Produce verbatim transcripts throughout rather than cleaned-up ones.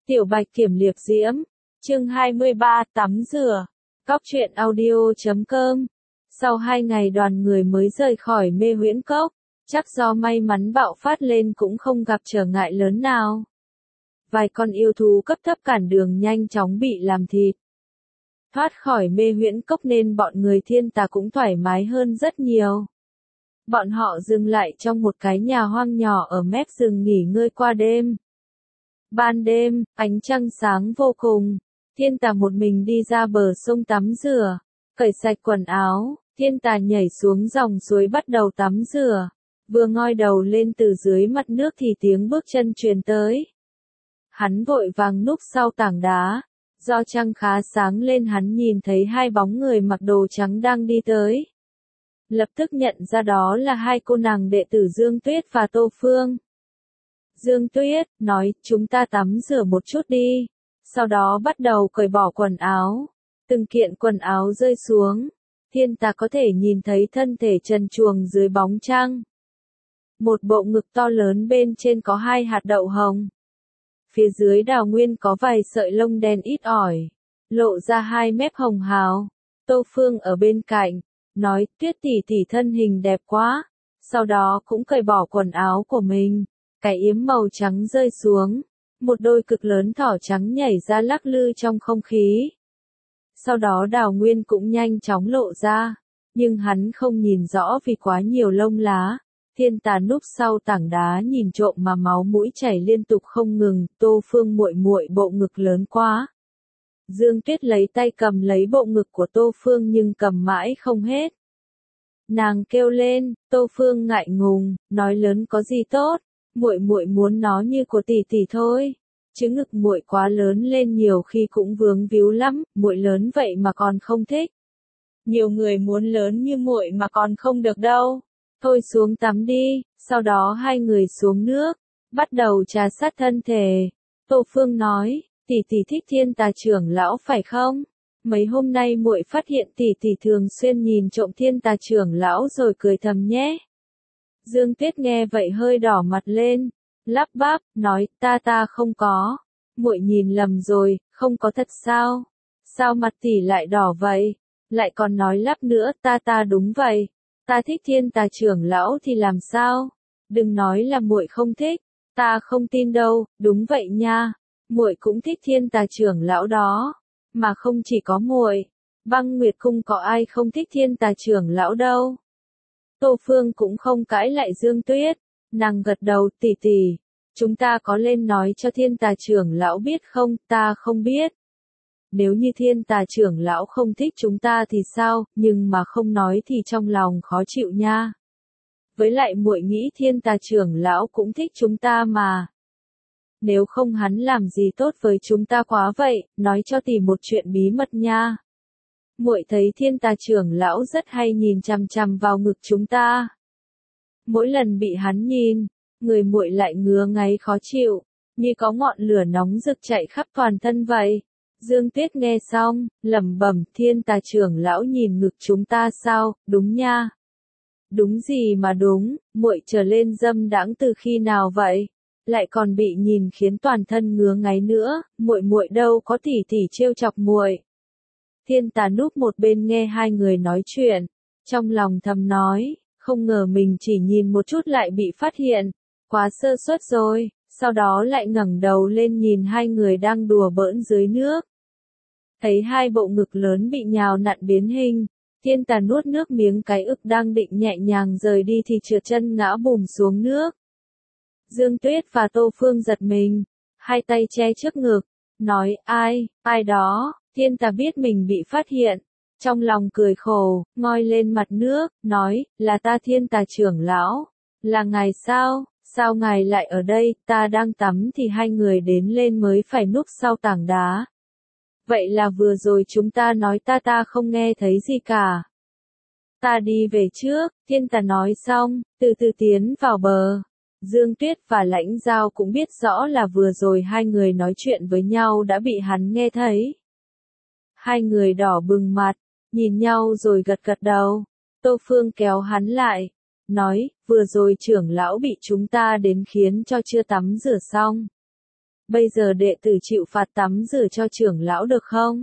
Tiểu Bạch Kiểm Liệp Diễm, chương hai mươi ba, tắm rửa. Cóc truyện audio chấm com. Sau hai ngày đoàn người mới rời khỏi Mê Huyễn Cốc, chắc do may mắn bạo phát lên cũng không gặp trở ngại lớn nào. Vài con yêu thú cấp thấp cản đường nhanh chóng bị làm thịt. Thoát khỏi Mê Huyễn Cốc nên bọn người Thiên Tà cũng thoải mái hơn rất nhiều. Bọn họ dừng lại trong một cái nhà hoang nhỏ ở mép rừng nghỉ ngơi qua đêm. Ban đêm, ánh trăng sáng vô cùng. Thiên Tà một mình đi ra bờ sông tắm rửa, cởi sạch quần áo, Thiên Tà nhảy xuống dòng suối bắt đầu tắm rửa. Vừa ngoi đầu lên từ dưới mặt nước thì tiếng bước chân truyền tới. Hắn vội vàng núp sau tảng đá. Do trăng khá sáng lên hắn nhìn thấy hai bóng người mặc đồ trắng đang đi tới. Lập tức nhận ra đó là hai cô nàng đệ tử Dương Tuyết và Tô Phương. Dương Tuyết nói, chúng ta tắm rửa một chút đi. Sau đó bắt đầu cởi bỏ quần áo. Từng kiện quần áo rơi xuống. Thiên Tà có thể nhìn thấy thân thể trần truồng dưới bóng trăng. Một bộ ngực to lớn bên trên có hai hạt đậu hồng. Phía dưới đào nguyên có vài sợi lông đen ít ỏi. Lộ ra hai mép hồng hào. Tô Phương ở bên cạnh. Nói, Tuyết tỷ tỷ thân hình đẹp quá. Sau đó cũng cởi bỏ quần áo của mình. Cái yếm màu trắng rơi xuống. Một đôi cực lớn thỏ trắng nhảy ra lắc lư trong không khí. Sau đó đào nguyên cũng nhanh chóng lộ ra. Nhưng hắn không nhìn rõ vì quá nhiều lông lá. Thiên Tà núp sau tảng đá nhìn trộm mà máu mũi chảy liên tục không ngừng. Tô Phương muội muội bộ ngực lớn quá. Dương Tuyết lấy tay cầm lấy bộ ngực của Tô Phương nhưng cầm mãi không hết. Nàng kêu lên, Tô Phương ngại ngùng, nói lớn có gì tốt, muội muội muốn nó như của tỷ tỷ thôi. Chứ ngực muội quá lớn lên nhiều khi cũng vướng víu lắm, muội lớn vậy mà còn không thích. Nhiều người muốn lớn như muội mà còn không được đâu. Thôi xuống tắm đi. Sau đó hai người xuống nước, bắt đầu trà sát thân thể. Tô Phương nói, tỷ tỷ thích Thiên Tà trưởng lão phải không? Mấy hôm nay muội phát hiện tỷ tỷ thường xuyên nhìn trộm Thiên Tà trưởng lão rồi cười thầm nhé. Dương Tuyết nghe vậy hơi đỏ mặt lên, lắp bắp, nói, ta ta không có. Muội nhìn lầm rồi, không có thật sao? Sao mặt tỷ lại đỏ vậy? Lại còn nói lắp nữa, ta ta đúng vậy. Ta thích Thiên Tà trưởng lão thì làm sao? Đừng nói là muội không thích, ta không tin đâu, đúng vậy nha. Muội cũng thích Thiên Tà trưởng lão đó, mà không chỉ có muội, Băng Nguyệt cung có ai không thích Thiên Tà trưởng lão đâu. Tô Phương cũng không cãi lại Dương Tuyết, nàng gật đầu, tỷ tỷ, chúng ta có lên nói cho Thiên Tà trưởng lão biết không? Ta không biết. Nếu như Thiên Tà trưởng lão không thích chúng ta thì sao, nhưng mà không nói thì trong lòng khó chịu nha. Với lại muội nghĩ Thiên Tà trưởng lão cũng thích chúng ta mà. Nếu không hắn làm gì tốt với chúng ta quá vậy, nói cho tỷ một chuyện bí mật nha. Muội thấy Thiên Tà trưởng lão rất hay nhìn chằm chằm vào ngực chúng ta. Mỗi lần bị hắn nhìn, người muội lại ngứa ngáy khó chịu, như có ngọn lửa nóng rực chạy khắp toàn thân vậy. Dương Tuyết nghe xong, lẩm bẩm, Thiên Tà trưởng lão nhìn ngực chúng ta sao? Đúng nha. Đúng gì mà đúng, muội trở lên dâm đãng từ khi nào vậy? Lại còn bị nhìn khiến toàn thân ngứa ngáy nữa, muội muội đâu có tỉ tỉ trêu chọc muội. Thiên Tà núp một bên nghe hai người nói chuyện, trong lòng thầm nói, không ngờ mình chỉ nhìn một chút lại bị phát hiện, quá sơ suất rồi. Sau đó lại ngẩng đầu lên nhìn hai người đang đùa bỡn dưới nước. Thấy hai bộ ngực lớn bị nhào nặn biến hình, Thiên Tà nuốt nước miếng cái ức đang định nhẹ nhàng rời đi thì trượt chân ngã bùm xuống nước. Dương Tuyết và Tô Phương giật mình, hai tay che trước ngực, nói, ai, ai đó. Thiên Tà biết mình bị phát hiện, trong lòng cười khổ, ngoi lên mặt nước, nói, là ta Thiên Tà trưởng lão, là ngài sao? Sao ngài lại ở đây? Ta đang tắm thì hai người đến lên mới phải núp sau tảng đá. Vậy là vừa rồi chúng ta nói ta ta không nghe thấy gì cả. Ta đi về trước. Thiên Tà nói xong, từ từ tiến vào bờ. Dương Tuyết và Lãnh Giao cũng biết rõ là vừa rồi hai người nói chuyện với nhau đã bị hắn nghe thấy. Hai người đỏ bừng mặt, nhìn nhau rồi gật gật đầu. Tô Phương kéo hắn lại, nói, vừa rồi trưởng lão bị chúng ta đến khiến cho chưa tắm rửa xong. bây giờ đệ tử chịu phạt tắm rửa cho trưởng lão được không?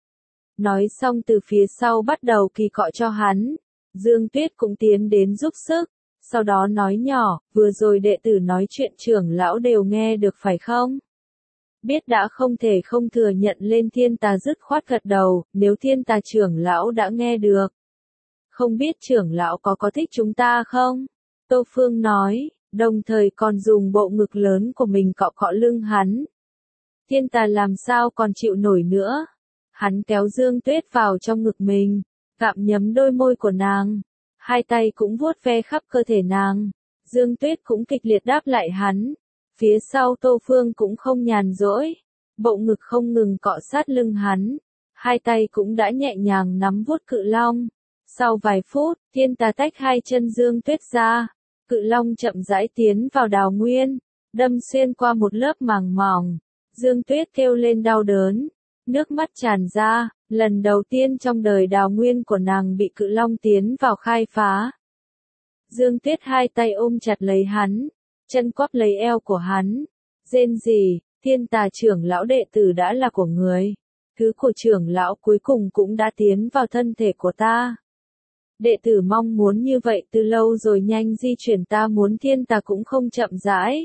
Nói xong từ phía sau bắt đầu kỳ cọ cho hắn. Dương Tuyết cũng tiến đến giúp sức, sau đó nói nhỏ, vừa rồi đệ tử nói chuyện trưởng lão đều nghe được phải không? Biết đã không thể không thừa nhận lên thiên tà dứt khoát gật đầu, nếu thiên tà trưởng lão đã nghe được. Không biết trưởng lão có có thích chúng ta không? Tô Phương nói, đồng thời còn dùng bộ ngực lớn của mình cọ cọ lưng hắn. Thiên tà làm sao còn chịu nổi nữa. Hắn kéo Dương Tuyết vào trong ngực mình, gặm nhấm đôi môi của nàng. Hai tay cũng vuốt ve khắp cơ thể nàng. Dương Tuyết cũng kịch liệt đáp lại hắn. Phía sau Tô Phương cũng không nhàn rỗi. Bộ ngực không ngừng cọ sát lưng hắn. Hai tay cũng đã nhẹ nhàng nắm vuốt cự long. Sau vài phút, thiên tà tách hai chân Dương Tuyết ra. Cự long chậm rãi tiến vào đào nguyên. Đâm xuyên qua một lớp màng mỏng. Dương Tuyết kêu lên đau đớn. Nước mắt tràn ra, lần đầu tiên trong đời đào nguyên của nàng bị cự long tiến vào khai phá. Dương Tuyết hai tay ôm chặt lấy hắn, chân quắp lấy eo của hắn. Rên rỉ, thiên tà trưởng lão đệ tử đã là của người. Thứ của trưởng lão cuối cùng cũng đã tiến vào thân thể của ta. Đệ tử mong muốn như vậy từ lâu rồi, nhanh di chuyển, ta muốn thiên tà cũng không chậm rãi.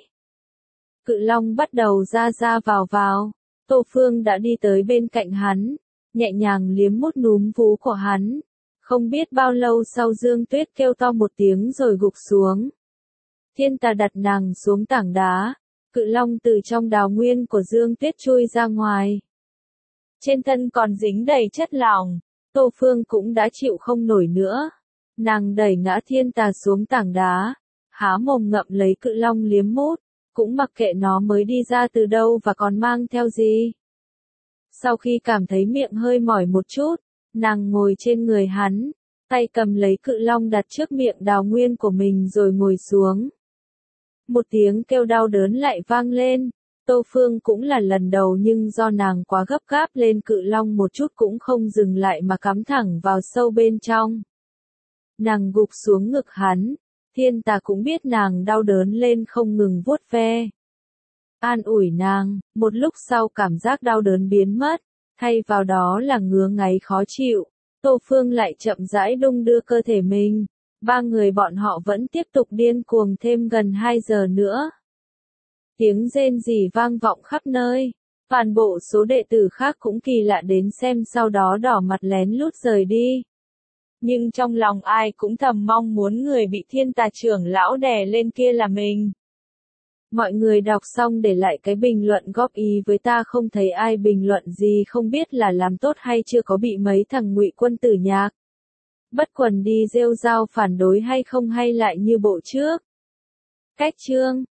Cự long bắt đầu ra ra vào vào. Tô Phương đã đi tới bên cạnh hắn, nhẹ nhàng liếm mút núm vú của hắn. Không biết bao lâu sau Dương Tuyết kêu to một tiếng rồi gục xuống. Thiên tà đặt nàng xuống tảng đá, cự long từ trong đào nguyên của Dương Tuyết chui ra ngoài. Trên thân còn dính đầy chất lỏng, Tô Phương cũng đã chịu không nổi nữa. Nàng đẩy ngã thiên tà xuống tảng đá, há mồm ngậm lấy cự long liếm mút. Cũng mặc kệ nó mới đi ra từ đâu và còn mang theo gì. Sau khi cảm thấy miệng hơi mỏi một chút, nàng ngồi trên người hắn, tay cầm lấy cự long đặt trước miệng đào nguyên của mình rồi ngồi xuống. Một tiếng kêu đau đớn lại vang lên. Tô Phương cũng là lần đầu nhưng do nàng quá gấp gáp lên cự long một chút cũng không dừng lại mà cắm thẳng vào sâu bên trong. Nàng gục xuống ngực hắn. Thiên tà cũng biết nàng đau đớn lên không ngừng vuốt ve. An ủi nàng, một lúc sau cảm giác đau đớn biến mất, thay vào đó là ngứa ngáy khó chịu. Tô Phương lại chậm rãi đung đưa cơ thể mình. Ba người bọn họ vẫn tiếp tục điên cuồng thêm gần hai giờ nữa. Tiếng rên rỉ vang vọng khắp nơi. Toàn bộ số đệ tử khác cũng kỳ lạ đến xem, sau đó đỏ mặt lén lút rời đi. Nhưng trong lòng ai cũng thầm mong muốn người bị thiên tà trưởng lão đè lên kia là mình. Mọi người đọc xong để lại cái bình luận góp ý với ta, không thấy ai bình luận gì, không biết là làm tốt hay chưa, có bị mấy thằng ngụy quân tử nhạc bất quần đi rêu rao phản đối hay không, hay lại như bộ trước. Cách chương